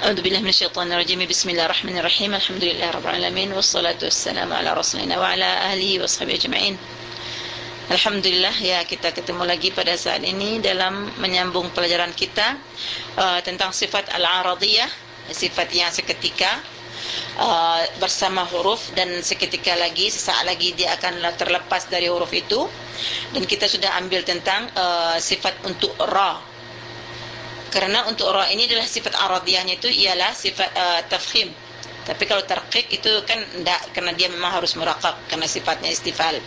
A'udzubillahi minasyaitonirrajim. Bismillahirrahmanirrahim. Alhamdulillahirabbil alamin wassalatu wassalamu ala rasulina wa ala alihi washabihi ajma'in. Alhamdulillah, ya, kita ketemu lagi pada saat ini dalam menyambung pelajaran kita tentang sifat al-aradiyah, sifat yang seketika bersama huruf, dan seketika lagi, sesaat lagi dia akan terlepas dari huruf itu. Dan kita sudah ambil tentang sifat untuk ra. Kerana untuk ra ini adalah sifat aradiyahnya itu ialah sifat tafkhim. Tapi kalau tarqiq itu kan tidak, kerana dia memang harus muraqaq kerana sifatnya istifal.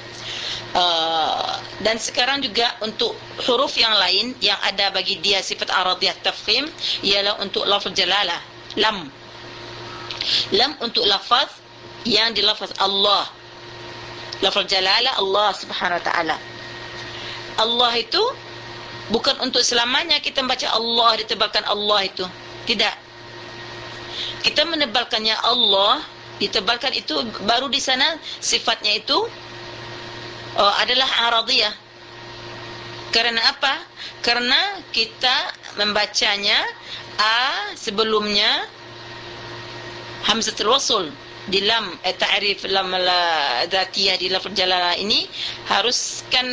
Dan sekarang juga untuk huruf yang lain yang ada bagi dia sifat aradiyah tafkhim ialah untuk lafaz jalalah, lam. Lam untuk lafaz yang dilafaz Allah. Lafaz jalalah Allah Subhanahu wa taala. Allah itu bukan untuk selamanya kita membaca Allah, ditebalkan Allah itu. Tidak. Kita menebalkannya Allah, ditebalkan itu, baru di sana sifatnya itu adalah aradiyah. Karena apa? Karena kita membacanya sebelumnya hamzatul wasl di lam ta'rif lam dzatiyah di lafaz jalalah ini harus kan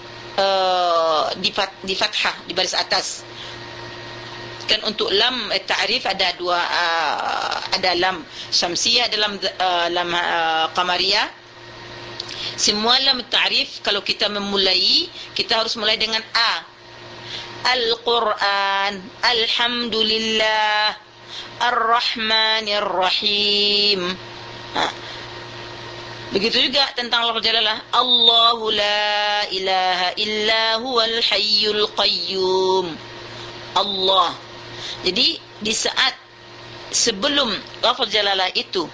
di fathah di baris atas. Kan untuk lam ta'rif ada dua, ada lam syamsiyah, dalam lam qamariyah. Semua lam ta'rif kalau kita memulai, kita harus mulai dengan Al-Quran, Alhamdulillah, Ar-Rahmanir Rahim. Begitu juga tentang lafaz jalalah, Allahu la ilaha illa huwal hayyul qayyum. Allah. Jadi di saat sebelum lafaz jalalah itu,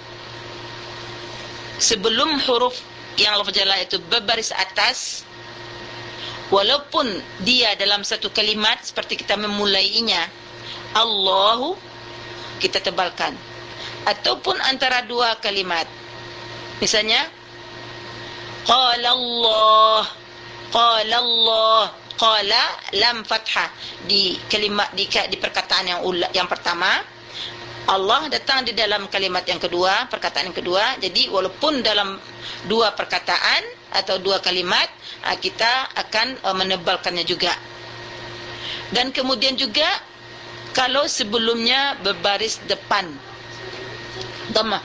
sebelum huruf yang lafaz jalalah itu berbaris atas, walaupun dia dalam satu kalimat seperti kita memulainya Allahu, kita tebalkan, ataupun antara dua kalimat. Misalnya qala Allah, qala lam fathah di kalimat, di perkataan yang pertama. Allah datang di dalam kalimat yang kedua, perkataan yang kedua. Jadi walaupun dalam dua perkataan atau dua kalimat, kita akan menebalkannya juga. Dan kemudian juga kalau sebelumnya berbaris depan dhammah,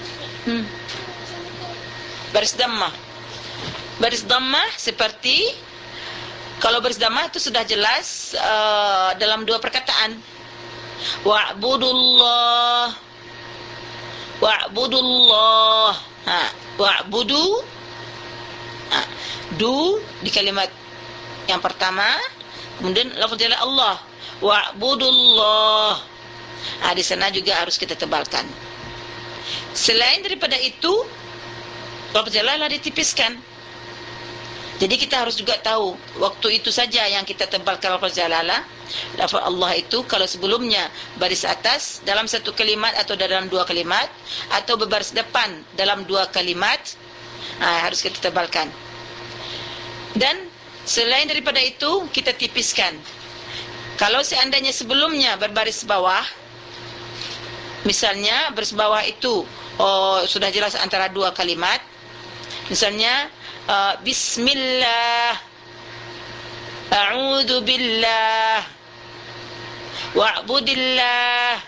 baris dhammah seperti kalau baris dhammah itu sudah jelas dalam dua perkataan, wa'budullah, wa'budu, du di kalimat yang pertama, kemudian lafaz jalalah Allah, wa'budullah. Di sana juga harus kita tebalkan. Selain daripada itu, lafaz jalalah ditipiskan. Jadi kita harus juga tahu waktu itu saja yang kita tebalkan lafaz jalalah. Lafaz Allah itu kalau sebelumnya baris atas dalam satu kalimat atau dalam dua kalimat, atau berbaris depan dalam dua kalimat, harus kita tebalkan. Dan selain daripada itu kita tipiskan. Kalau seandainya sebelumnya berbaris bawah, misalnya baris bawah itu sudah jelas antara dua kalimat, misalnya Bismillah, A'udzu billah, Wa'budillah,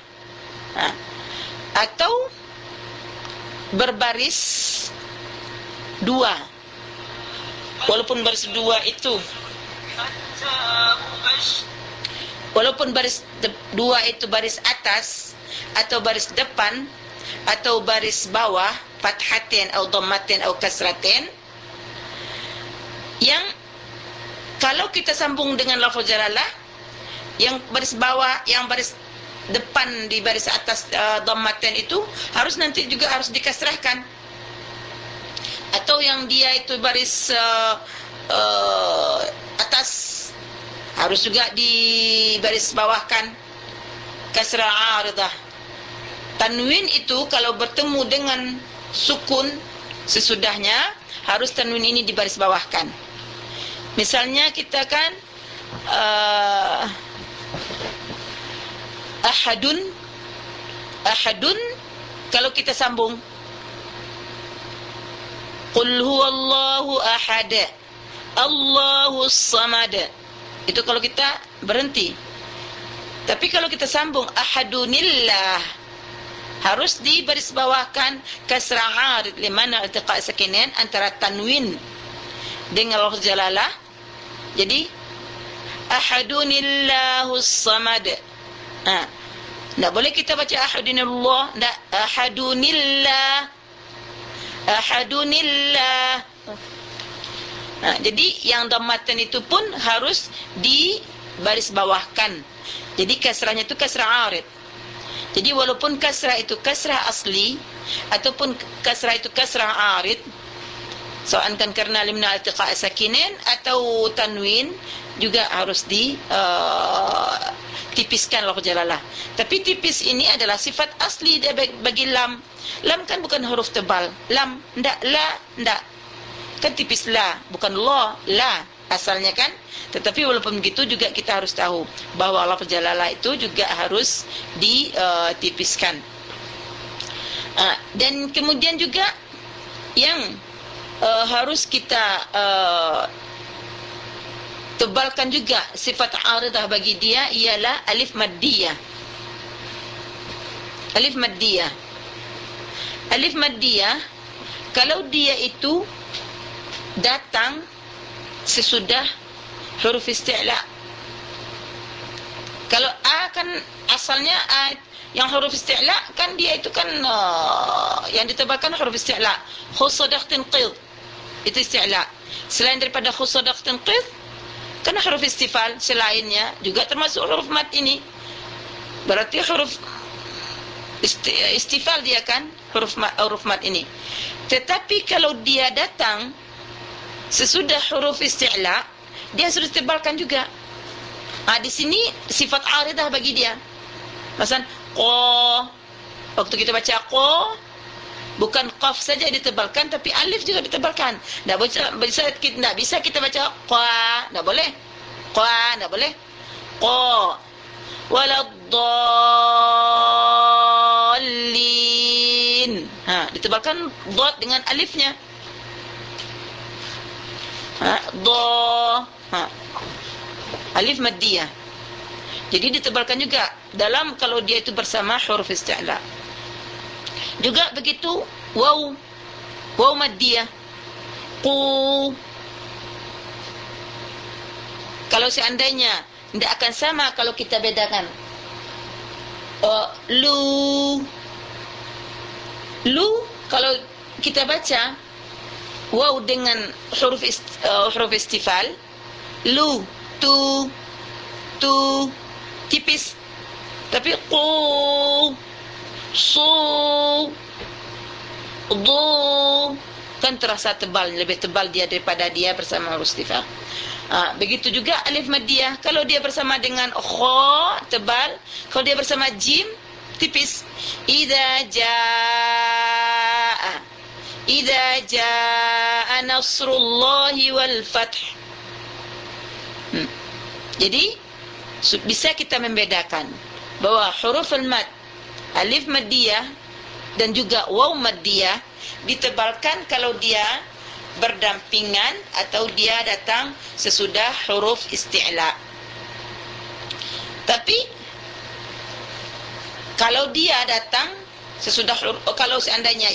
atau berbaris dua. Walaupun baris dua itu, walaupun baris dua itu baris atas atau baris depan atau baris bawah, fathatin atau dhammatin atau kasratin, yang kalau kita sambung dengan lafaz jalalah, yang baris bawah, yang baris depan di baris atas dhammatin itu harus nanti juga harus dikasrahkan, atau yang dia itu baris atas harus juga di baris bawahkan, kasrah aridah. Tanwin itu kalau bertemu dengan sukun sesudahnya, harus tanwin ini dibaris bawahkan. Misalnya kita kan ahadun Ahadun, kalau kita sambung, qul huwallahu ahad, Allahus samad, itu kalau kita berhenti. Tapi kalau kita sambung ahadunillah, harus dibarisbawahkan kasrah arid limana iltiqa sakinain antara tanwin dengan lafaz jalalah. Jadi ahadunillahus samad. Tak boleh kita baca ahadunillah, tak, ahadunillah, ahadunillah. Jadi yang dhammatan itu pun harus dibarisbawahkan. Jadi kasrahnya itu kasrah arid. Jadi walaupun kasrah itu kasrah asli ataupun kasrah itu kasrah arid, sawa'an kan karena limna iltiqa sakinain atau tanwin, juga harus tipiskan lafaz jalalah. Tapi tipis ini adalah sifat asli dia bagi lam. Lam kan bukan huruf tebal. Lam, ndak, la, ndak. Kan tipis la, bukan la asalnya kan. Tetapi walaupun begitu juga kita harus tahu bahwa lafaz jalalah itu juga harus ditipiskan. Dan kemudian juga yang harus kita tebalkan juga sifat aridah bagi dia ialah alif maddiyah. Alif maddiyah. Alif maddiyah, kalau dia itu datang sesudah huruf isti'la. Kalau a kan asalnya a yang huruf isti'la kan dia itu kan yang ditebalkan huruf isti'la. Khusadaq tinqidh, itu isti'la. Selain daripada khusadaq tinqidh, kan huruf istifal selainnya juga termasuk huruf mad ini. Berarti huruf istifal dia kan huruf mad ini. Tetapi kalau dia datang sesudah huruf isti'la, dia sudah ditebalkan juga. Di sini sifat aridah bagi dia. Masalan, qa, waktu kita baca qa, bukan qaf saja ditebalkan, tapi alif juga ditebalkan. Tak bisa kita baca qa, tak boleh. Qa, tak boleh. Qa, waladdallin. Ditebalkan dot dengan alifnya. Alif maddiyah. Jadi ditebalkan juga dalam kalau dia itu bersama huruf isti'la. Juga begitu waw maddiyah. Qu, kalau seandainya tidak akan sama kalau kita bedakan. Lu kalau kita baca waw dengan huruf istifal, lu, tu tipis. Tapi qu, su, du kan terasa tebal, lebih tebal dia daripada dia bersama huruf istifal. Begitu juga alif maddiyah, kalau dia bersama dengan kha tebal, kalau dia bersama jim tipis. Idza jaa nasrullahi wal fath. Jadi bisa kita membedakan bahwa huruf al-mad, alif maddiyah dan juga waw maddiyah ditebalkan kalau dia berdampingan atau dia datang sesudah huruf isti'la. Tapi kalau dia datang sesudah kalau seandainya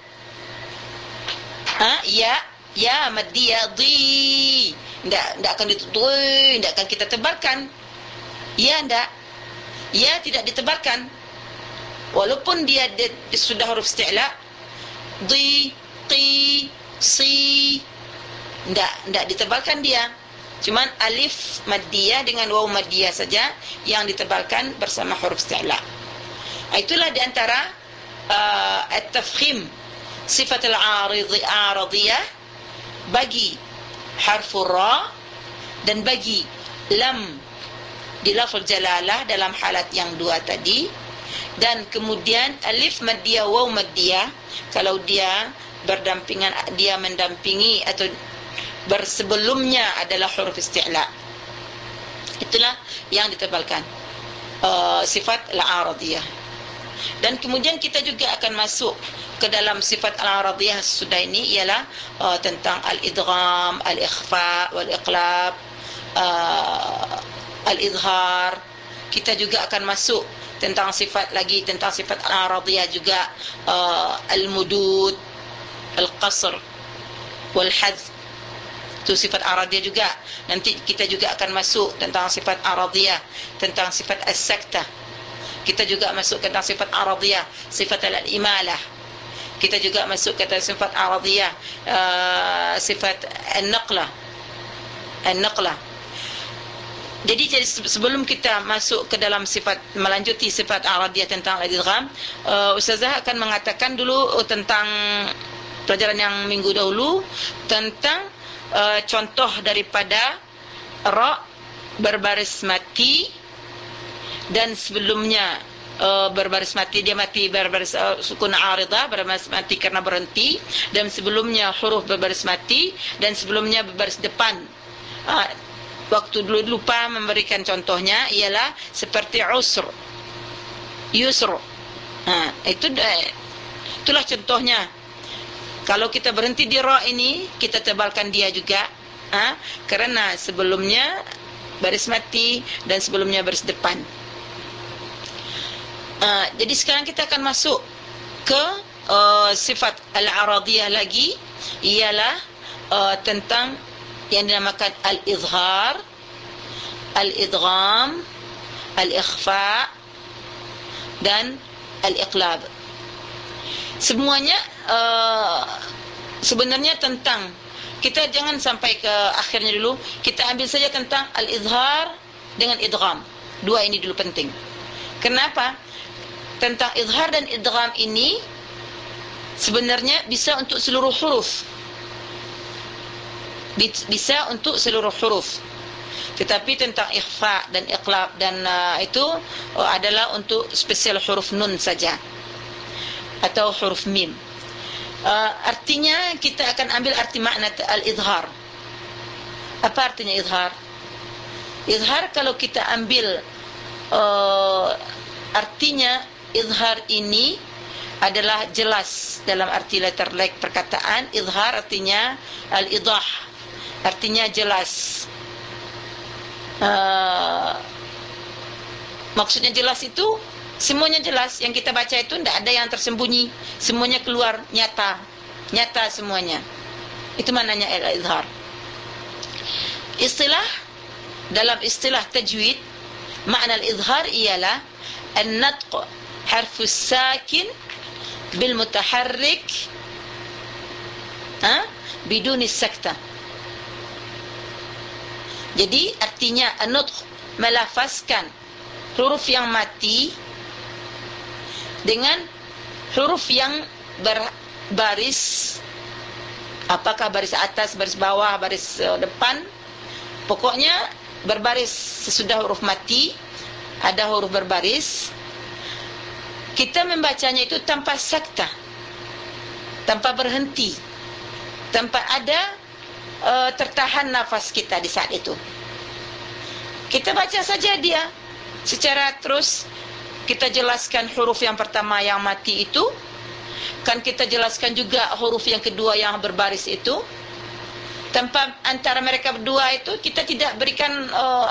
ya maddiyah di, tidak akan tidak akan kita tebalkan. Ya tidak ditebalkan walaupun dia sudah huruf isti'la. Di, qi, si, tidak ditebalkan dia. Cuman alif maddiyah dengan waw maddiyah saja yang ditebalkan bersama huruf isti'la. Itulah di antara at-tafkhim sifat al-aridiyah bagi harfur ra dan bagi lam di lafaz jalalah dalam halat yang dua tadi. Dan kemudian alif maddiyah waw maddiyah kalau dia berdampingan, dia mendampingi atau bersebelumnya adalah huruf isti'la. Itulah yang ditebalkan sifat al-aridiyah. Dan kemudian kita juga akan masuk ke dalam sifat al-aradiyah sudah ini, ialah tentang al-idgham, al-ikhfa, wal-iqlab, al-izhar. Kita juga akan masuk tentang sifat lagi, tentang sifat al-aradiyah juga, al-mudud, al-qasr, wal-hadz. Itu sifat aradiyah juga. Nanti kita juga akan masuk tentang sifat aradiyah, tentang sifat as-saktah. Kita juga masuk tentang sifat aradiyah, sifat al-imalah. Kita juga masuk ke dalam sifat aradiyah, sifat an-naqlah. Jadi sebelum kita masuk ke dalam sifat, melanjuti sifat aradiyah tentang al-idgham, Ustazah akan mengatakan dulu tentang pelajaran yang minggu dahulu, tentang contoh daripada ra berbaris mati, dan sebelumnya berbaris mati, dia mati berbaris sukun aridah, berbaris mati karena berhenti, dan sebelumnya huruf berbaris mati, dan sebelumnya berbaris depan. Waktu dulu lupa memberikan contohnya, ialah seperti usr, yusr. Itulah contohnya. Kalau kita berhenti di ra ini, kita tebalkan dia juga, kerana sebelumnya baris mati dan sebelumnya baris depan. Jadi sekarang kita akan masuk ke sifat al-aradiyah lagi, ialah tentang yang dinamakan al-izhar, al-idgham, al-ikhfa, dan al-iqlab. Semuanya sebenarnya tentang, kita jangan sampai ke akhirnya dulu, kita ambil saja tentang al-izhar dengan idgham. Dua ini dulu penting. Kenapa? Tentang izhar dan idgham ini sebenarnya bisa untuk seluruh huruf. Bisa untuk seluruh huruf. Tetapi tentang ikhfa dan iqlab dan itu adalah untuk spesial huruf nun saja, atau huruf mim. Artinya kita akan ambil arti makna al-izhar. Apa artinya izhar? Izhar kalau kita ambil artinya, izhar ini adalah jelas dalam arti letterlek perkataan. Izhar artinya al-idah, artinya jelas. Maksudnya jelas itu semuanya jelas, yang kita baca itu tidak ada yang tersembunyi, semuanya keluar nyata semuanya. Itu maknanya al-izhar. Dalam istilah tajwid, makna al-izhar ialah an-natq harfus sakin bil mutaharrik biduni sakta. Jadi artinya an-natq, melafazkan huruf yang mati dengan huruf yang berbaris, apakah baris atas, baris bawah, baris depan, pokoknya berbaris sesudah huruf mati, ada huruf berbaris. Kita membacanya itu tanpa sakta, tanpa berhenti, tanpa ada tertahan nafas kita di saat itu. Kita baca saja dia secara terus. Kita jelaskan huruf yang pertama yang mati itu, kan kita jelaskan juga huruf yang kedua yang berbaris itu. Tanpa antara mereka berdua itu kita tidak berikan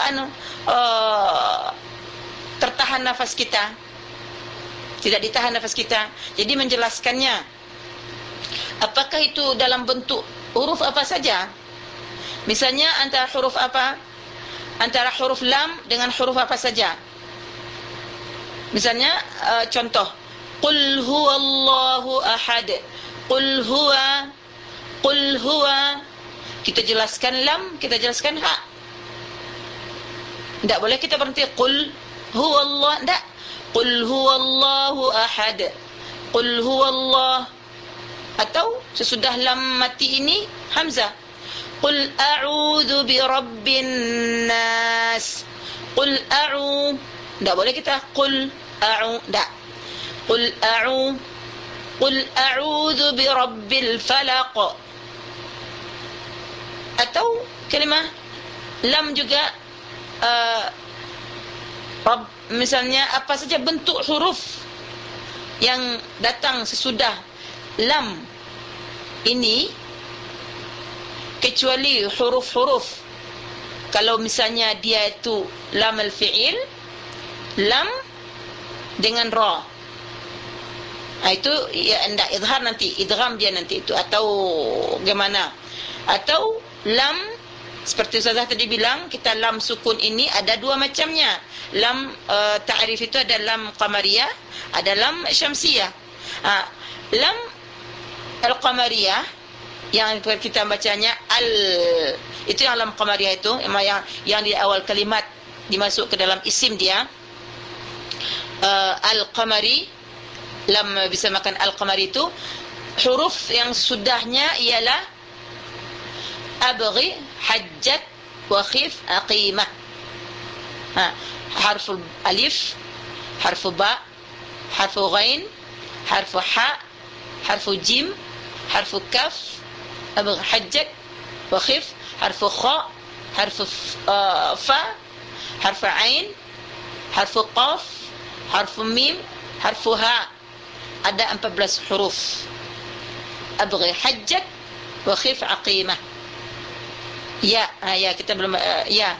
tertahan nafas kita, tidak ditahan nafas kita. Jadi menjelaskannya, apakah itu dalam bentuk huruf apa saja. Misalnya antara huruf apa, antara huruf lam dengan huruf apa saja. Misalnya contoh, qul huwallahu ahad, qul huwa, kita jelaskan lam, kita jelaskan ha. Tidak boleh kita berhenti qul huwallah, tidak. Qul huwallahu ahad, qul huwallah. Atau sesudah lam mati ini hamzah, qul a'udzu birabbin nas, qul tidak boleh kita qul tidak. Qul a'udzu birabbil falaq. Atau kalimah lam juga misalnya apa saja bentuk huruf yang datang sesudah lam ini, kecuali huruf-huruf. Kalau misalnya dia itu lam al-fi'il, lam dengan ra, itu ya anda izhar nanti, idgham dia nanti itu, atau bagaimana. Atau lam seperti Ustazah tadi bilang, kita lam sukun ini ada dua macamnya. Lam ta'rif itu ada lam qamariyah, ada lam syamsiyah. Lam al-qamariyah yang kita bacanya itu yang lam qamariyah itu, yang di awal kalimat dimasuk ke dalam isim dia, al-qamari, lam bisa makan al-qamari itu, huruf yang sudahnya ialah abghi, hajjat, wakhif, aqimah. Harfu alif, harfu ba, harfu ghain, harfu ha, harfu jim, harfu kaf, abghi, hajjat, wakhif, harfu kha, harfu fa, harfu ain, harfu qaf, harfu mim, harfu ha. Ada 14 huruf. Abghi, hajjat, wakhif, aqimah. Ya, ya kita belum ya.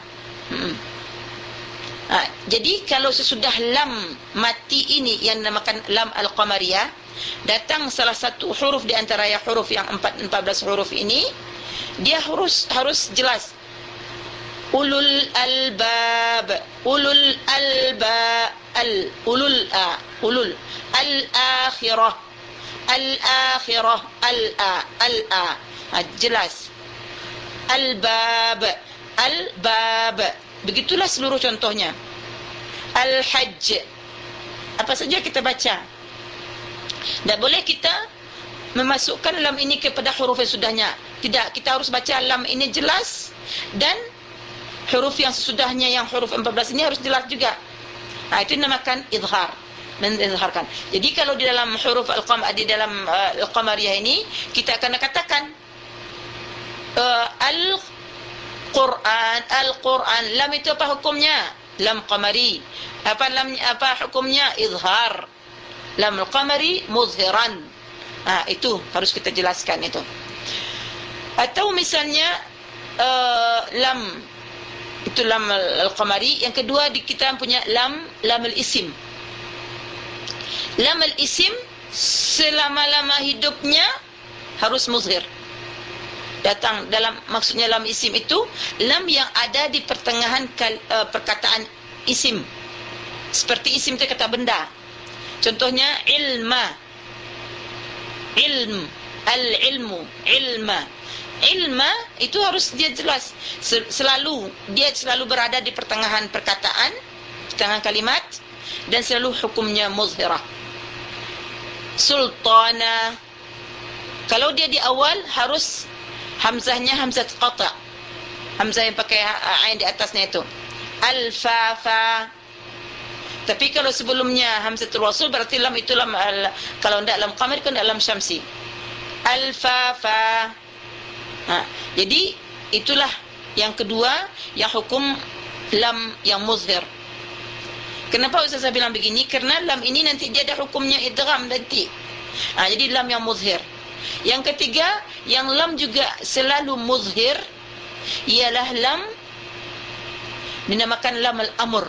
Jadi kalau sesudah lam mati ini yang dinamakan lam al-qamariyah, datang salah satu huruf di antara ya huruf yang 14 huruf ini, dia harus jelas. Ulul albab, ulul alba, ulul al-akhirah, al-akhirah, al-a, jelas. Al-bab, al-bab. Begitulah seluruh contohnya. Al-hajj, apa saja kita baca. Tak boleh kita memasukkan lam ini kepada huruf yang sudahnya. Tidak, kita harus baca lam ini jelas, dan huruf yang sesudahnya yang huruf 14 ini harus jelas juga. Itu dinamakan izhar, mengizharkan. Jadi kalau di dalam huruf di dalam al-qamariyah ini, kita akan katakan Al-Quran, lam itu apa hukumnya? Lam qamari. Apa hukumnya? Izhar. Lam al-qamari muzhiran. Itu harus kita jelaskan itu. Atau misalnya lam itu lam al-qamari. Yang kedua kita punya lam al-isim. Lam al-isim selama-lama hidupnya harus muzhir. Datang dalam, maksudnya lam isim itu lam yang ada di pertengahan perkataan isim. Seperti isim itu kata benda. Contohnya ilma, ilm, al-ilmu, ilma. Ilma itu harus dia jelas, dia selalu berada di pertengahan perkataan, pertengahan kalimat, dan selalu hukumnya muzhirah. Sultana, kalau dia di awal harus hamzahnya hamzah qata', hamzah yang pakai ain di atasnya itu. Al-fafa. Tapi kalau sebelumnya hamzatul wasl, berarti lam itu lam kalau tidak lam qamar kan lam syamsi. Al-fafa. Jadi itulah yang kedua yang hukum lam yang muzhir. Kenapa Ustazah bilang begini? Karena lam ini nanti dia ada hukumnya idgham nanti. Jadi lam yang muzhir. Yang ketiga, yang lam juga selalu muzhir, ialah lam dinamakan lam al-amr.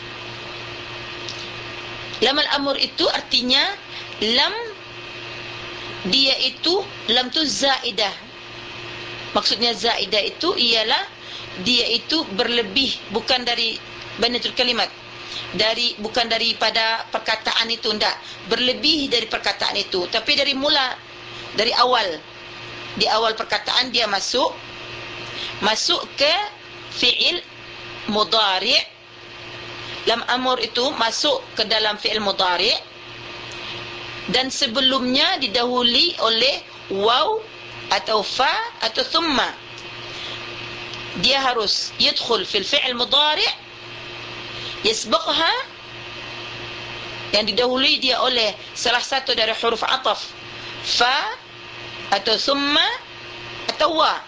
Lam al-amr itu artinya lam dia itu, lam tu zaidah. Maksudnya zaidah itu ialah dia itu berlebih, bukan dari banatul kalimat, bukan daripada perkataan itu, enggak, berlebih dari perkataan itu, tapi dari mula, dari awal, di awal perkataan dia masuk ke fi'il mudhari'. Lam amr itu masuk ke dalam fi'il mudhari', dan sebelumnya didahului oleh waw atau fa atau thumma. Dia harus yadkhul fil fi'il mudhari', yasbaqha, yang didahului dia oleh salah satu dari huruf ataf, fa atau thumma atau wa.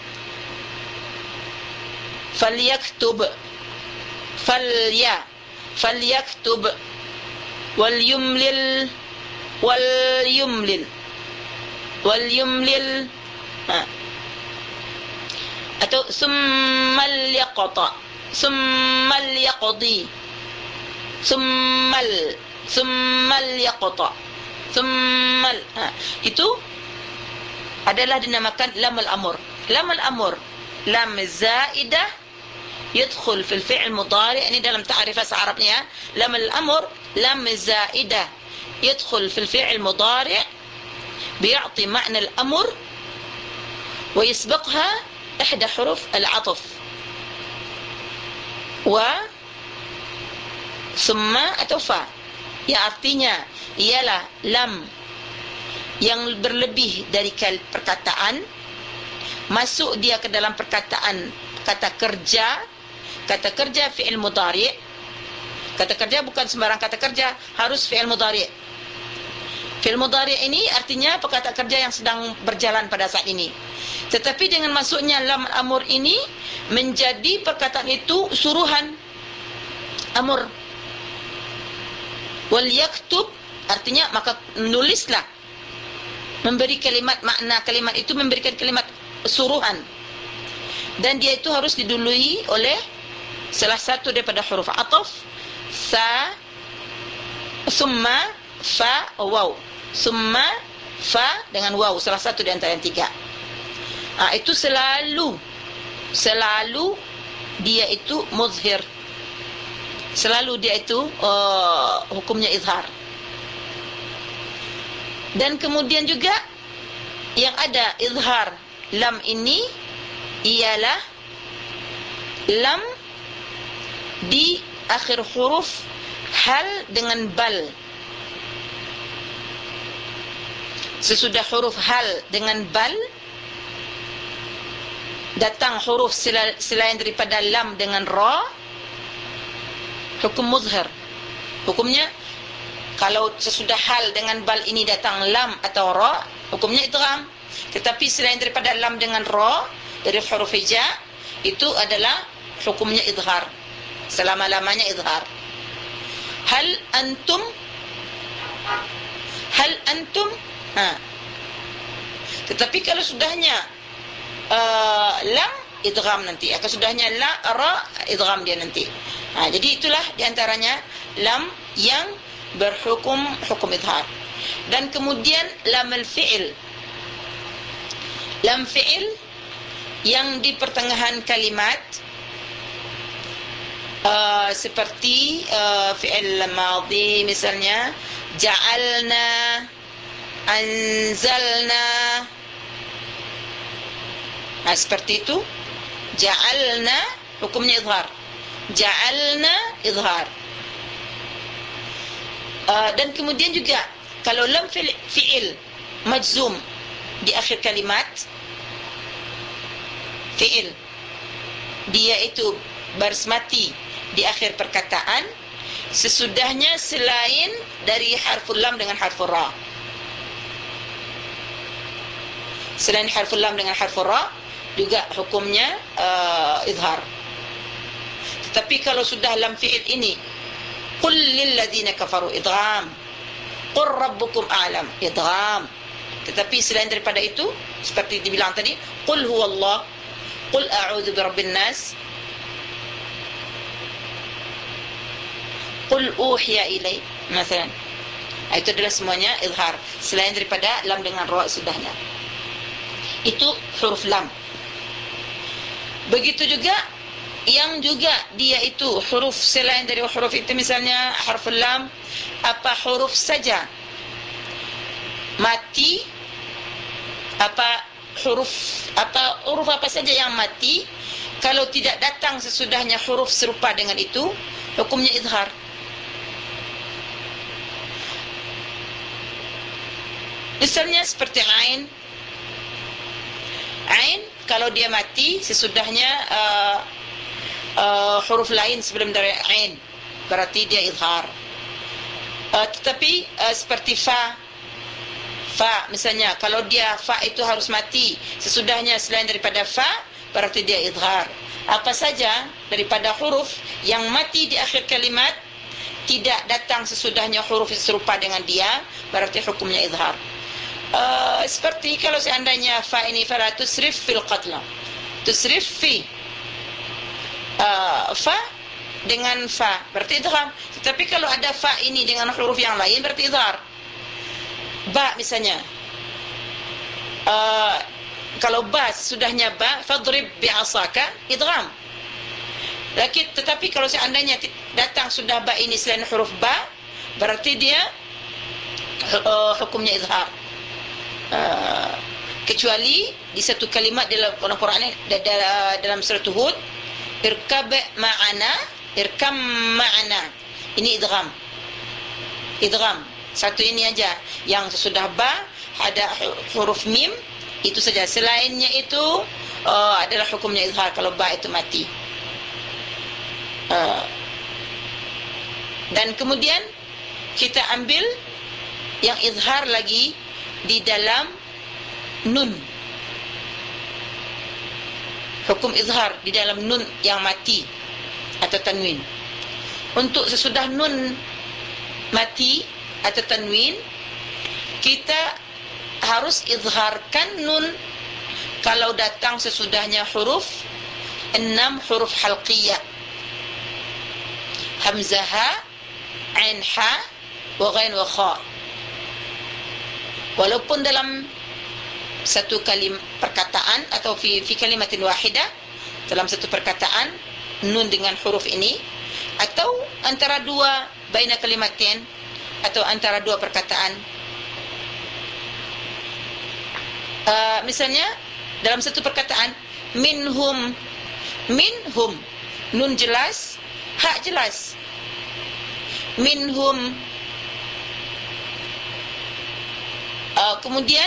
Falyaktub, falyaktub, wal yumlil, wal yumlil, wal yumlil, atau summal yaqta, summal yaqdi, summal yaqta, summal, itu adalah dinamakan lam al-amr. Lam al-amr, lam zaidah yadkhul fil fi'l mudhari'. Ini dalam ta'rif bahasa Arabnya. Lam al-amr lam zaidah yadkhul fil fi'l mudhari' بيعطي معنى الأمر ويسبقها إحدى حروف العطف ثم atau fa, yang artinya ialah lam yang berlebih dari perkataan, masuk dia ke dalam perkataan kata kerja fi'il mudhari'. Kata kerja bukan sembarang kata kerja, harus fi'il mudhari'. Fi'il mudhari' ini artinya perkataan kerja yang sedang berjalan pada saat ini. Tetapi dengan masuknya lam amr ini, menjadi perkataan itu suruhan amr. Wal yaktub, artinya maka menulislah, memberi kalimat, makna kalimat itu memberikan kalimat suruhan, dan dia itu harus didului oleh salah satu daripada huruf ataf, sa, summa, fa, waw. Summa, fa dengan waw, salah satu di antara yang tiga. Itu selalu dia itu muzhir, selalu dia itu hukumnya izhar. Dan kemudian juga yang ada izhar lam ini ialah lam di akhir huruf hal dengan bal. Sesudah huruf hal dengan bal datang huruf selain daripada lam dengan ra, hukum muzhir. Hukumnya kalau sesudah hal dengan bal ini datang lam atau ra, hukumnya idgham. Tetapi selain daripada lam dengan ra dari huruf hija, itu adalah hukumnya idghar, selama-lamanya idghar. Hal antum, tetapi kalau sudahnya lam, idgham nanti. Akan sudahnya la, ra, idgham dia nanti. Jadi itulah diantaranya lam yang berhukum hukum idhar. Dan kemudian lam al-fi'il, lam fi'il yang di pertengahan kalimat, seperti fi'il madhi misalnya, ja'alna, anzalna. Seperti itu, ja'alna hukumnya idhar, ja'alna idhar. Dan kemudian juga kalau lam fi'il majzum di akhir kalimat, fi'il dia itu baris mati di akhir perkataan, sesudahnya selain dari harful lam dengan harful ra, selain harful lam dengan harful ra juga hukumnya izhar. Tetapi kalau sudah lam fi'il ini, qul lil ladzina kafaru, idgham. Qur rabbukum a'lam, idgham. Tetapi selain daripada itu, seperti dibilang tadi, qul huwallah, qul a'udzu birabbin nas, qul uhiya ilai, misalnya. Itu adalah semuanya izhar, selain daripada lam dengan ra sudahnya. Itu huruf lam. Begitu juga yang juga dia itu huruf selain dari huruf itu, misalnya harful lam, apa huruf saja mati, huruf apa saja yang mati, kalau tidak datang sesudahnya huruf serupa dengan itu, hukumnya izhar. Misalnya seperti ain. Ain kalau dia mati sesudahnya huruf lain sebelum dari ain, berarti dia izhar. Tetapi seperti fa misalnya, kalau dia fa itu harus mati sesudahnya selain daripada fa, berarti dia izhar. Apa saja daripada huruf yang mati di akhir kalimat tidak datang sesudahnya huruf serupa dengan dia, berarti hukumnya izhar. Seperti kalau seandainya fa ini fala tusrif fil qatl, tusrif fi, fa dengan fa berarti idgham. Tetapi kalau ada fa ini dengan huruf yang lain berarti izhar. Ba misalnya, kalau ba sudahnya ba, fadrib bi'asaka, idgham. Tetapi kalau seandainya datang sudah ba ini selain huruf ba, berarti dia hukumnya izhar. Kecuali di satu kalimat dalam Quran, dalam surah Hud, irkab ma'ana, irkam ma'ana, ini idgham. Idgham satu ini aja, yang sesudah ba ada huruf mim, itu saja. Selainnya itu adalah hukumnya izhar kalau ba itu mati. Dan kemudian kita ambil yang izhar lagi di dalam nun. Hukum izhar di dalam nun yang mati atau tanwin. Untuk sesudah nun mati atau tanwin, kita harus izharkan nun kalau datang sesudahnya huruf 6 huruf halqiyah. Hamzah, ain, ha, wa ghain wa kha. Walaupun dalam satu perkataan atau fi kalimatin wahidah, dalam satu perkataan nun dengan huruf ini, atau antara dua baina kalimatin, atau antara dua perkataan. Misalnya dalam satu perkataan, minhum, minhum, nun jelas, ha jelas. Minhum. Kemudian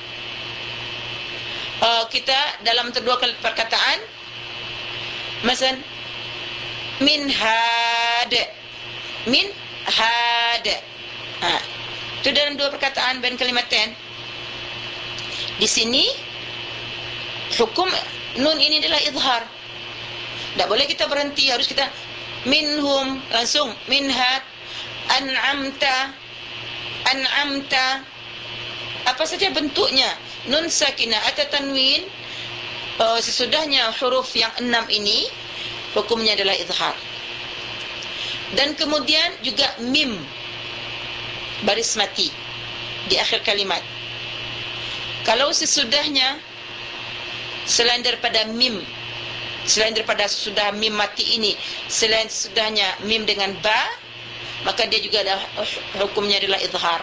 kita dalam kedua perkataan, misal min had, min had, itu dalam dua perkataan bain kalimatain. Di sini hukum nun ini adalah izhar. Tak boleh kita berhenti, harus kita minhum langsung, min had, an'amta, an'amta, apa saja bentuknya, nun sakinah atau tanwin, sesudahnya huruf yang 6 ini hukumnya adalah izhar. Dan kemudian juga mim, baris mati di akhir kalimat. Kalau sesudahnya selain daripada mim, selain daripada sudah mim mati ini, selain sesudahnya mim dengan ba, maka dia juga adalah hukumnya adalah izhar.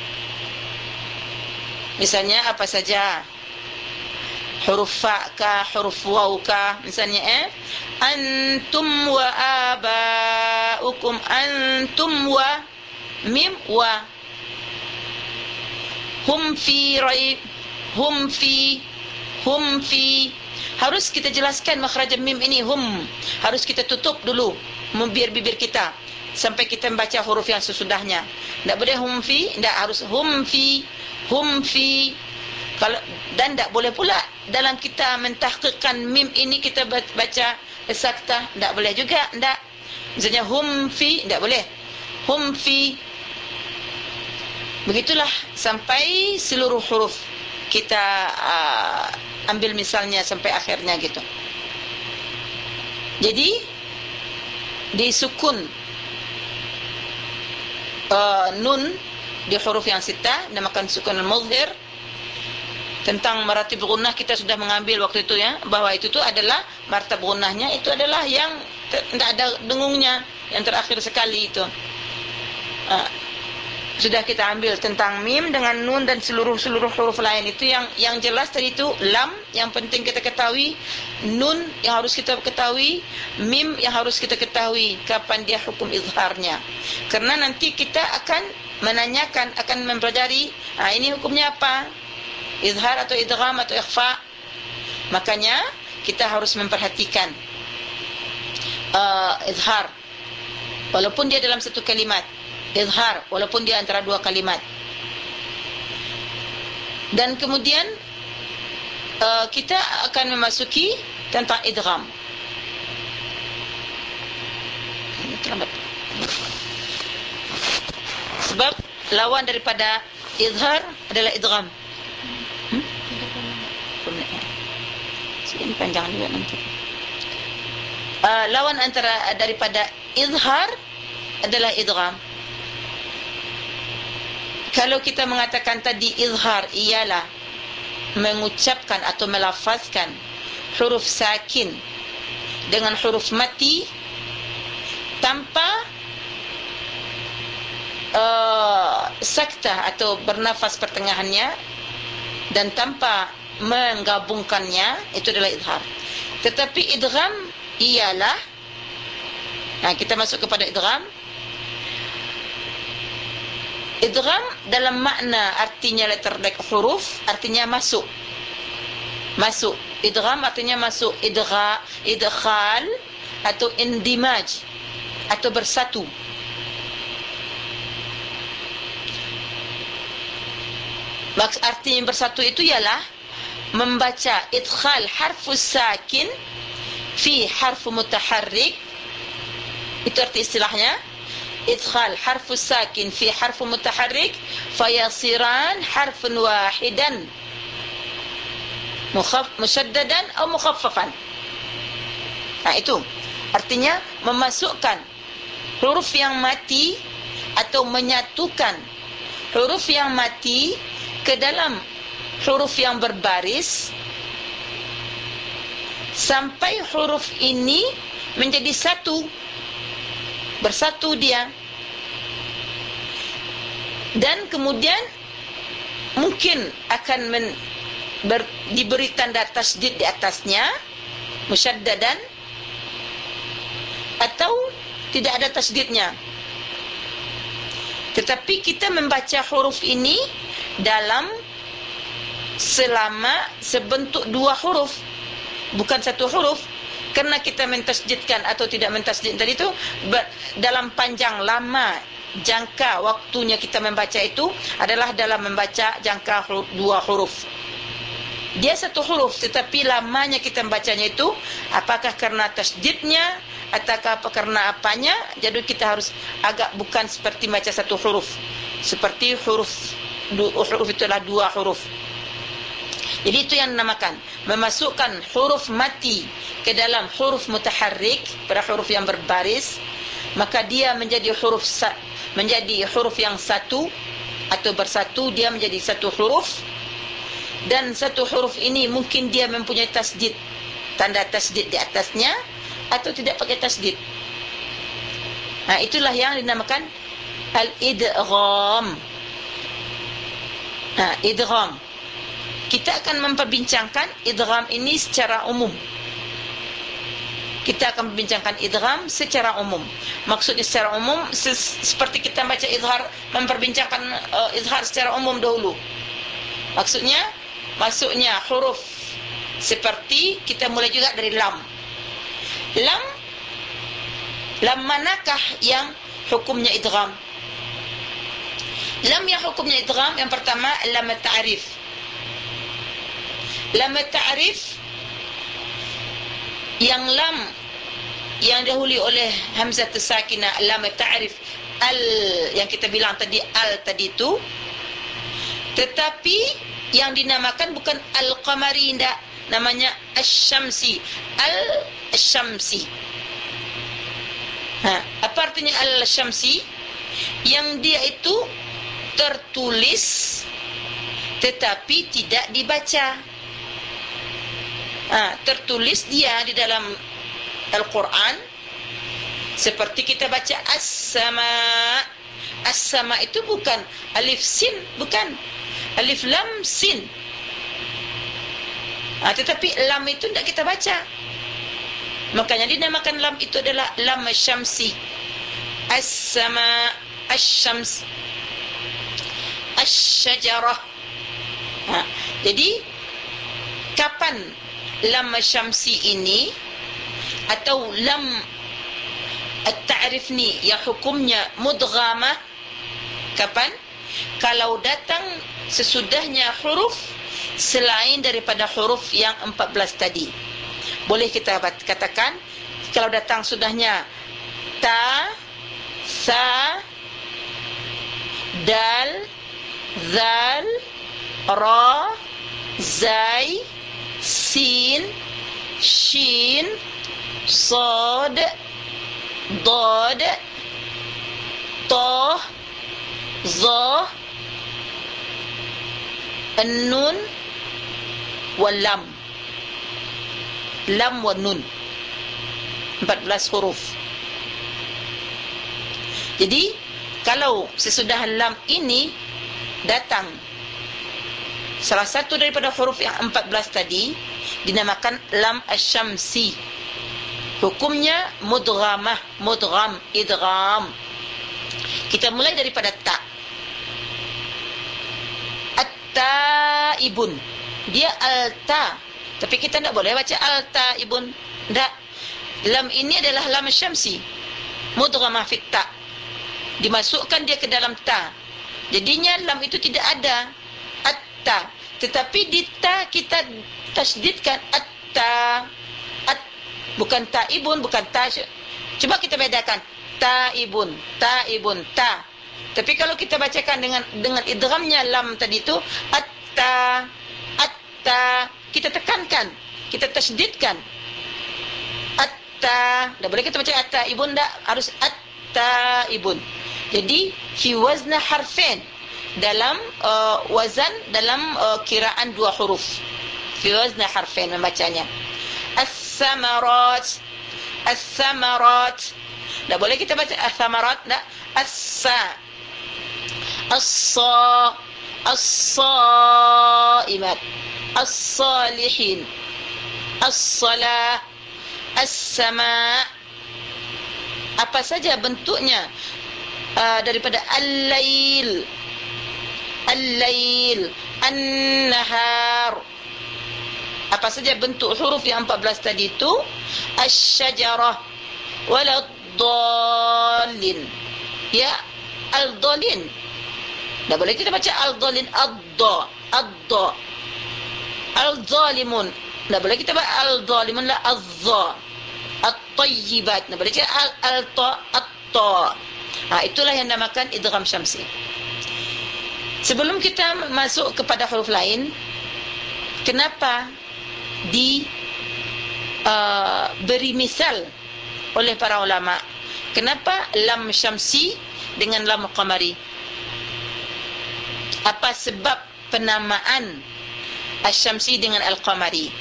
Misalnya apa saja, huruf fa ka, huruf waw ka, misalnya antum wa abaukum, antum wa mim wa, hum fi raib, hum fi, hum fi. Harus kita jelaskan makhraj mim ini, hum harus kita tutup dulu biar bibir kita sampai kita membaca huruf yang sesudahnya. Tak boleh hum fi, tak, harus hum fi, hum fi. Kalau, dan tak boleh pula dalam kita mentahqiqkan mim ini kita baca saktah, tak boleh juga, tak. Misalnya hum fi, tak boleh hum fi. Begitulah sampai seluruh huruf kita ambil misalnya sampai akhirnya gitu. Jadi disukun nun di huruf yang sita, namakan sukun al-mudhir. Tentang maratib gunnah kita sudah mengambil waktu itu ya, bahwa itu tu adalah martab gunnahnya, itu adalah yang tidak ada dengungnya, yang terakhir sekali itu. Sudah kita ambil tentang mim dengan nun dan seluruh huruf lain. Itu yang jelas tadi itu lam yang penting kita ketahui, nun yang harus kita ketahui, mim yang harus kita ketahui kapan dia hukum izharnya. Karena nanti kita akan menanyakan, akan mempelajari, ini hukumnya apa? Izhar atau idgham atau ikhfa. Makanya kita harus memperhatikan izhar walaupun dia dalam satu kalimat, izhar walaupun dia antara dua kalimat. Dan kemudian kita akan memasuki tentang idgham. Terlambat. Sebab lawan daripada izhar adalah idgham. Ini panjang juga nanti. Lawan antara daripada izhar adalah idgham. Kalau kita mengatakan tadi izhar ialah mengucapkan atau melafazkan huruf sakin dengan huruf mati tanpa saktah atau bernafas pertengahannya dan tanpa menggabungkannya, itu adalah idgham. Tetapi idgham ialah, kita masuk kepada idgham. Idgham dalam makna artinya letter like huruf, artinya masuk. Masuk. Idgham artinya masuk. Idkhal atau indimaj atau bersatu. Maksud arti yang bersatu itu ialah membaca idkhal harfus sakin fi harfu mutaharrik. Itu arti istilahnya. Idkhal harfus sakin fi harfu mutaharrik fayasiran harfun wahidan musyaddadan atau mukhaffafan. Itu artinya memasukkan huruf yang mati atau menyatukan huruf yang mati ke dalam huruf yang berbaris sampai huruf ini menjadi satu, bersatu dia, dan kemudian mungkin akan diberi tanda tasydid di atasnya, musyaddadan, atau tidak ada tasydidnya. Tetapi kita membaca huruf ini dalam sebentuk dua huruf, bukan satu huruf. Kerana kita mentasydidkan atau tidak mentasydid tadi itu dalam panjang lama jangka waktunya kita membaca itu adalah dalam membaca jangka dua huruf. Dia satu huruf, tetapi lamanya kita membacanya itu apakah kerana tasydidnya ataukah kerana apanya. Jadi kita harus agak bukan seperti baca satu huruf, seperti huruf itu adalah dua huruf. Jadi itu yang dinamakan memasukkan huruf mati ke dalam huruf mutaharrik, pada huruf yang berbaris, maka dia menjadi huruf yang satu atau bersatu, dia menjadi satu huruf. Dan satu huruf ini mungkin dia mempunyai tasydid, tanda tasydid di atasnya, atau tidak pakai tasydid. Itulah yang dinamakan al-idgham. Idgham. Kita akan memperbincangkan idgham ini secara umum. Kita akan membincangkan idgham secara umum. Maksudnya secara umum seperti kita baca izhar, memperbincangkan izhar secara umum dahulu. Maksudnya masuknya huruf, seperti kita mulai juga dari lam. Lam manakah yang hukumnya idgham? Lam yang hukumnya idgham yang pertama lam ta'rif. Lam ta'rif yang lam yang dahului oleh hamzah sakinah, lam ta'rif al yang kita bilang tadi, al tadi itu, tetapi yang dinamakan bukan al-qamari, tidak, namanya asy-syamsi. Al-syamsi. Apa artinya al-syamsi? Yang dia itu tertulis tetapi tidak dibaca. Tertulis dia di dalam Al-Quran, seperti kita baca as-sama. As-sama itu bukan alif sin, bukan alif lam sin. Tetapi lam itu tidak kita baca, makanya dinamakan lam itu adalah lam syamsi. As-sama, asy-syams, asy-syajarah. Jadi kapan lam syamsi ini atau lam at-ta'rif ni yang hukumnya mudghamah? Kapan? Kalau datang sesudahnya huruf selain daripada huruf yang 14 tadi. Boleh kita katakan kalau datang sudahnya ta, sa, dal, zal, ra, zai, sin, shin, sad, dad, ta, za, an-nun, wal lam. Lam wa nun. 14 huruf. Jadi kalau sesudah lam ini datang salah satu daripada huruf yang 14 tadi, dinamakan lam asy-syamsi. Hukumnya mudghamah, mudgham, idgham. Kita mulai daripada ta. At-taibun. Dia al-ta. Tapi kita tidak boleh baca al-taibun. Tak. Lam ini adalah lam asy-syamsi. Mudghamah fit ta. Dimasukkan dia ke dalam ta. Jadinya lam itu tidak ada. At-ta. Tetapi di ta kita tasydidkan at-ta. Bukan taibun, bukan ta. Coba kita bedakan. Taibun, taibun, ta. Tapi kalau kita bacakan dengan idghamnya lam tadi itu, at-ta, at-ta, kita tekankan, kita tasydidkan. At-ta. Tak boleh kita baca at-taibun, tak, harus at-taibun. Jadi fi wazna harfain, dalam wazan, dalam kiraan 2 huruf. Fi wazna harfain membacanya. As-samarat, as-samarat. Tak boleh kita baca as-samarat, tak. As-sa, as-sa, as-saimat, as-salihin, as-salah, as-sama. Apa saja bentuknya daripada al-lail, al-lail, an-nahar. Apa saja bentuk huruf yang 14 tadi itu, asy-syajarah, waladdallin. Ya, al-dallin. Tak boleh kita baca al-dallin, ad-da, ad-da. Al-zalimun. Tak boleh kita baca al-zalimun, la az-za. At-tayyibat. Tak boleh kita al-ta, at-ta. Itulah yang dinamakan idgham syamsi. Sebelum kita masuk kepada huruf lain, kenapa beri misal oleh para ulama? Kenapa lam syamsi dengan lam qamari? Apa sebab penamaan asy-syamsi dengan al-qamari?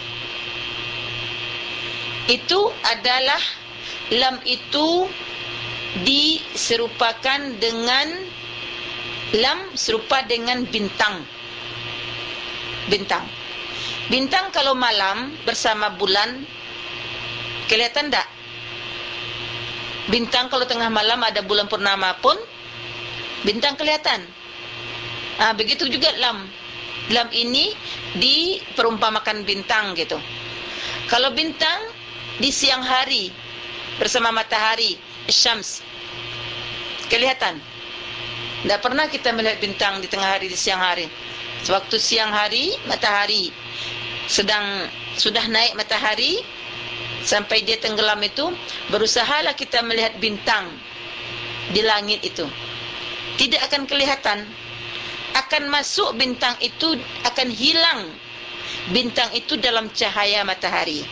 Itu adalah lam itu diserupakan dengan lam serupa dengan bintang. Bintang. Bintang kalau malam bersama bulan, kelihatan tak? Bintang kalau tengah malam ada bulan purnama pun, bintang kelihatan. Begitu juga lam. Lam ini diperumpamakan bintang gitu. Kalau bintang di siang hari bersama matahari, syams, kelihatan. Tak pernah kita melihat bintang di tengah hari, di siang hari. Sewaktu siang hari, matahari sudah naik matahari, sampai dia tenggelam itu, berusahalah kita melihat bintang di langit itu. Tidak akan kelihatan. Akan masuk bintang itu, akan hilang bintang itu dalam cahaya matahari.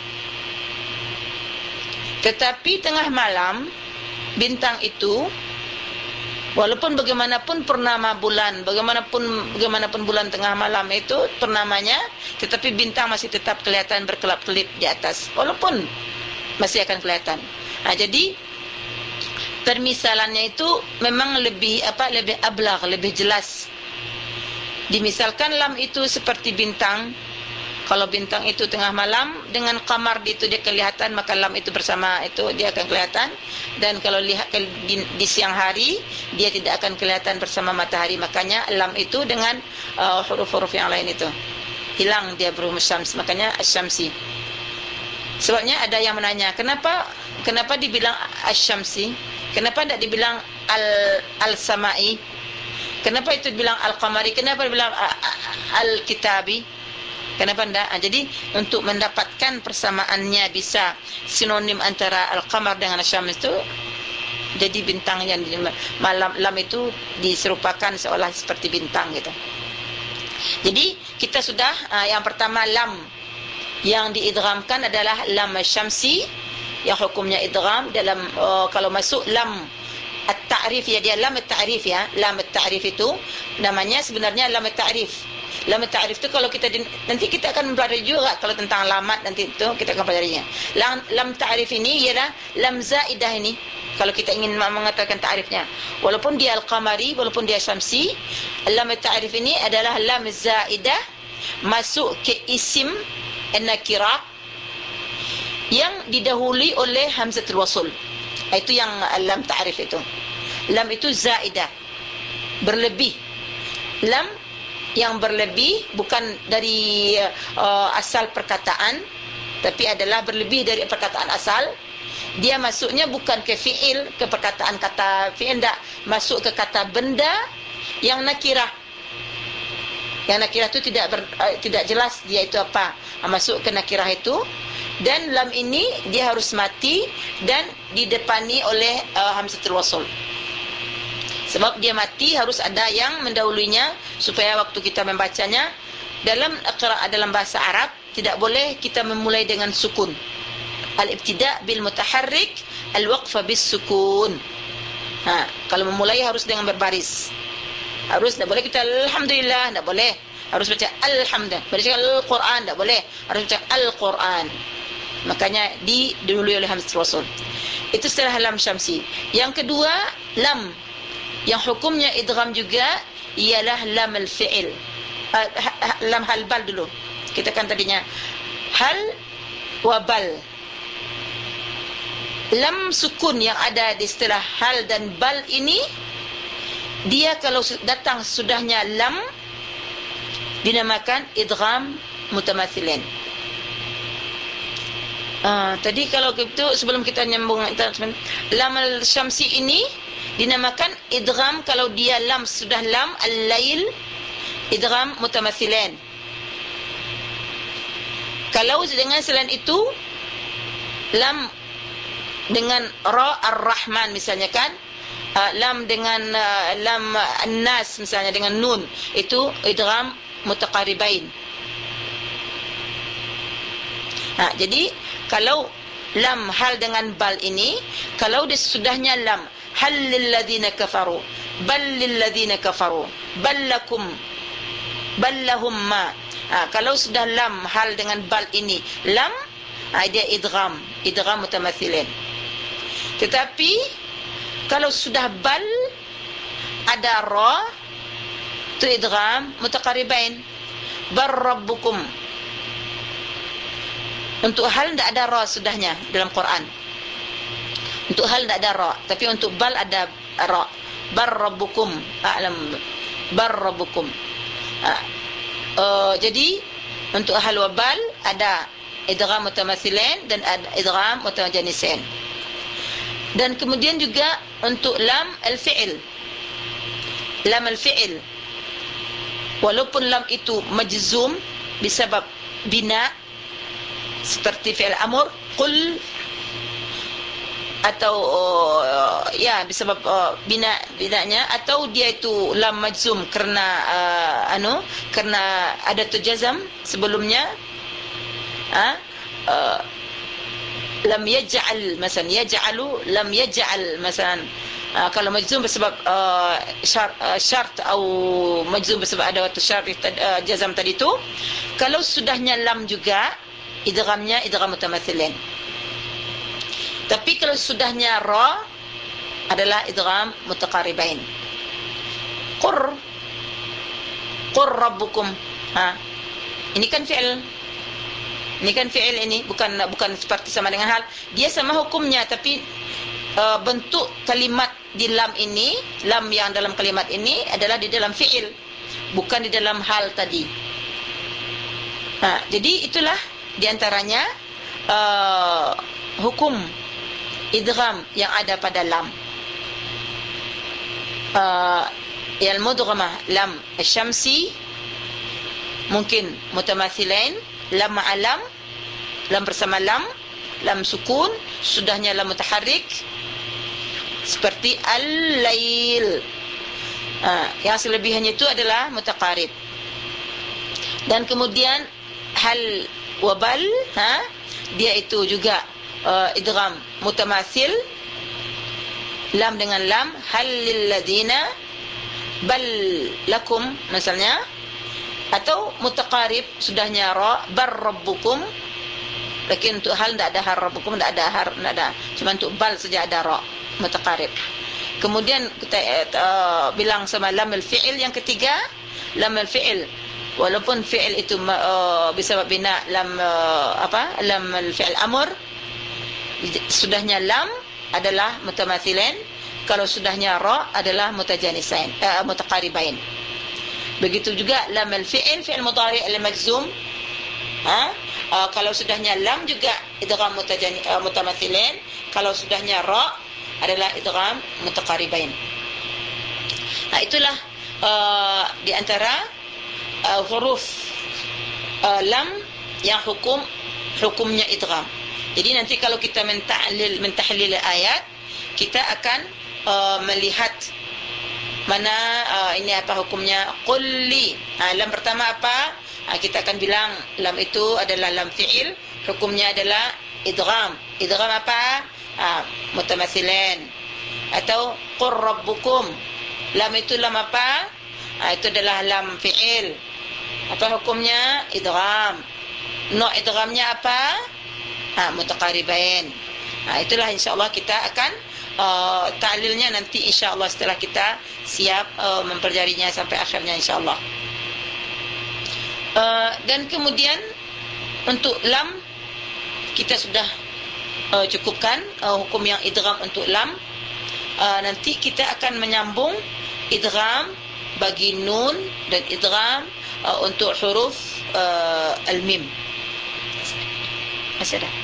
Tetapi tengah malam, bintang itu, walaupun bagaimanapun purnama bulan, bagaimanapun bulan tengah malam itu purnamanya, tetapi bintang masih tetap kelihatan berkelap-kelip di atas, walaupun masih akan kelihatan. Jadi permisalannya itu memang lebih ablagh, lebih jelas. Dimisalkan lam itu seperti bintang. Kalau bintang itu tengah malam, dengan qamar itu dia kelihatan, maka lam itu bersama itu dia akan kelihatan. Dan kalau lihat di siang hari, dia tidak akan kelihatan bersama matahari. Makanya lam itu dengan huruf-huruf yang lain itu hilang, dia berhuruf syams, makanya asy-syamsi. Sebabnya ada yang menanya, kenapa dibilang asy-syamsi? Kenapa tidak dibilang al-samai? Kenapa itu dibilang al-qamari? Kenapa dibilang al-kitabi? Kenapa tidak? Jadi untuk mendapatkan persamaannya, bisa sinonim antara al-qamar dengan asy-syams itu, jadi bintang yang malam. Lam itu diserupakan seolah seperti bintang gitu. Jadi kita sudah yang pertama lam yang diidghamkan adalah lam syamsi yang hukumnya idgham dalam kalau masuk lam at-ta'rif ya, dia lam at-ta'rif ya. Lam at-ta'rif itu namanya sebenarnya lam at-ta'rif. Lam at-ta'rif itu kalau kita nanti kita akan belajar juga kalau tentang lamat, nanti itu kita akan pelajarinya. Lam ta'rif ini ialah lam zaidah ini. Kalau kita ingin mengatakan ta'rifnya, walaupun dia al-qamari, walaupun dia syamsi, lam at-ta'rif ini adalah lam zaidah masuk ke isim an-nakirah yang didahului oleh hamzatul wasl. Itu yang lam ta'rif itu. Lam itu zaidah, berlebih. Lam yang berlebih bukan dari asal perkataan, tapi adalah berlebih dari perkataan asal. Dia masuknya bukan ke fi'il, ke perkataan kata fi'il, tak, masuk ke kata benda yang nakirah. Yang nakirah itu tidak jelas dia itu apa. Masuk ke nakirah itu, dan lam ini dia harus mati dan didepani oleh hamzatul wasl. Sebab dia mati harus ada yang mendahulunya supaya waktu kita membacanya dalam qiraat dalam bahasa Arab tidak boleh kita memulai dengan sukun. Al-ibtida' bil mutaharrik, al-waqfa bis sukun. Kalau memulai harus dengan berbaris. Harus, tak boleh kita alhamdulillah, tak boleh. Harus baca alhamdulillah. Baca al-Quran, tak boleh. Harus baca al-Quran. Makanya didahului oleh hamzatul wasl. Itu istilah lam syamsi. Yang kedua, lam yang hukumnya idgham juga ialah lam al-fi'il. Lam hal bal dulu. Kita kan tadinya hal wa bal. Lam sukun yang ada di istilah hal dan bal ini, dia kalau datang sudahnya lam dinamakan idgham mutamathilin. Tadi kalau itu sebelum kita nyambung lam al-syamsi ini dinamakan idgham kalau dia lam sudah lam al-lail, idgham mutamathilin. Kalau dengan selain itu lam dengan ra ar-rahman misalnya kan, lam dengan lam an-nas misalnya dengan nun, itu idgham mutaqaribain. Jadi kalau lam hal dengan bal ini, kalau disudahnya lam hal lil ladzina kafaru, bal lil ladzina kafaru, bal lakum, bal lahum ma. Kalau sudah lam hal dengan bal ini lam, dia idgham mutamathilin. Tetapi kalau sudah bal ada ra, itu idgham mutaqaribain. Bar rabbukum. Untuk hal tidak ada ra sudahnya dalam Quran. Untuk hal tidak ada ra, tapi untuk bal ada ra. Bar rabbukum a'lam. Bar rabbukum. Jadi untuk hal wa bal ada idgham mutamathilin dan ada idgham mutajanisin. Dan kemudian juga untuk lam al-fi'il. Lam al-fi'il, walaupun lam itu majzum disebab bina seperti fi'il amr qul, atau ya disebab binanya, atau dia itu lam majzum kerana kerana ada jazam sebelumnya, lam yaj'al masalan, yaj'alu lam yaj'al masalan. Kalau majzum bersebab syart atau majzum bersebab ada waktu syart jazam tadi tu, kalau sudahnya lam juga idghamnya idgham mutamathilin. Tapi kalau sudahnya ra adalah idgham mutaqaribain. Qur rabbukum. Ini kan fi'il. Ini kan fi'il, ini bukan seperti sama dengan hal. Dia sama hukumnya, tapi bentuk kalimat di lam ini, lam yang dalam kalimat ini adalah di dalam fi'il, bukan di dalam hal tadi. Jadi itulah diantaranya hukum idgham yang ada pada lam. Yang mudghamah lam syamsi mungkin mutamathilain, lam ma'alam, lam bersama lam, lam sukun, sudahnya lam mutaharrik, seperti al-lail. Yang selebihannya itu adalah mutaqarib. Dan kemudian hal wabal, dia itu juga idgham mutamathil, lam dengan lam, hal lil ladina, bal lakum misalnya, atau mutaqarib sudahnya ra, bar rabbukum, lakin untuk hal tidak ada har, rabbukum tidak ada har, tidak ada, cuma untuk bal saja ada ra, mutaqarib. Kemudian kita bilang sama lam al-fi'il yang ketiga, lam al-fi'il walaupun fi'il itu bisa bina lam lam al-fi'il amr, sudahnya lam adalah mutamathilain, kalau sudahnya ra adalah mutajanisain, mutaqaribain. Begitu juga lam al-fi'il, fi'il mudhari' al-majzum, kalau sudahnya lam juga idgham mutamathilain, kalau sudahnya ra adalah idgham mutaqaribain. Itulah di antara huruf lam yang hukumnya idgham. Jadi nanti kalau kita mentahlil ayat, kita akan melihat mana ini apa hukumnya. Qulli, lam pertama apa? Kita akan bilang lam itu adalah lam fi'il, hukumnya adalah idgham. Idgham apa? Mutamathilain. Atau qur rabbukum, lam itu lam apa? Itu adalah lam fi'il, apa hukumnya? Idgham. No, idghamnya apa? Mutaqaribain. Itulah insyaAllah kita akan ta'lilnya nanti insyaAllah setelah kita siap mempelajarinya sampai akhirnya insyaAllah. Dan kemudian untuk lam kita sudah cukupkan hukum yang idgham untuk lam. Nanti kita akan menyambung idgham bagi nun dan idgham untuk huruf al-mim. Masih ada?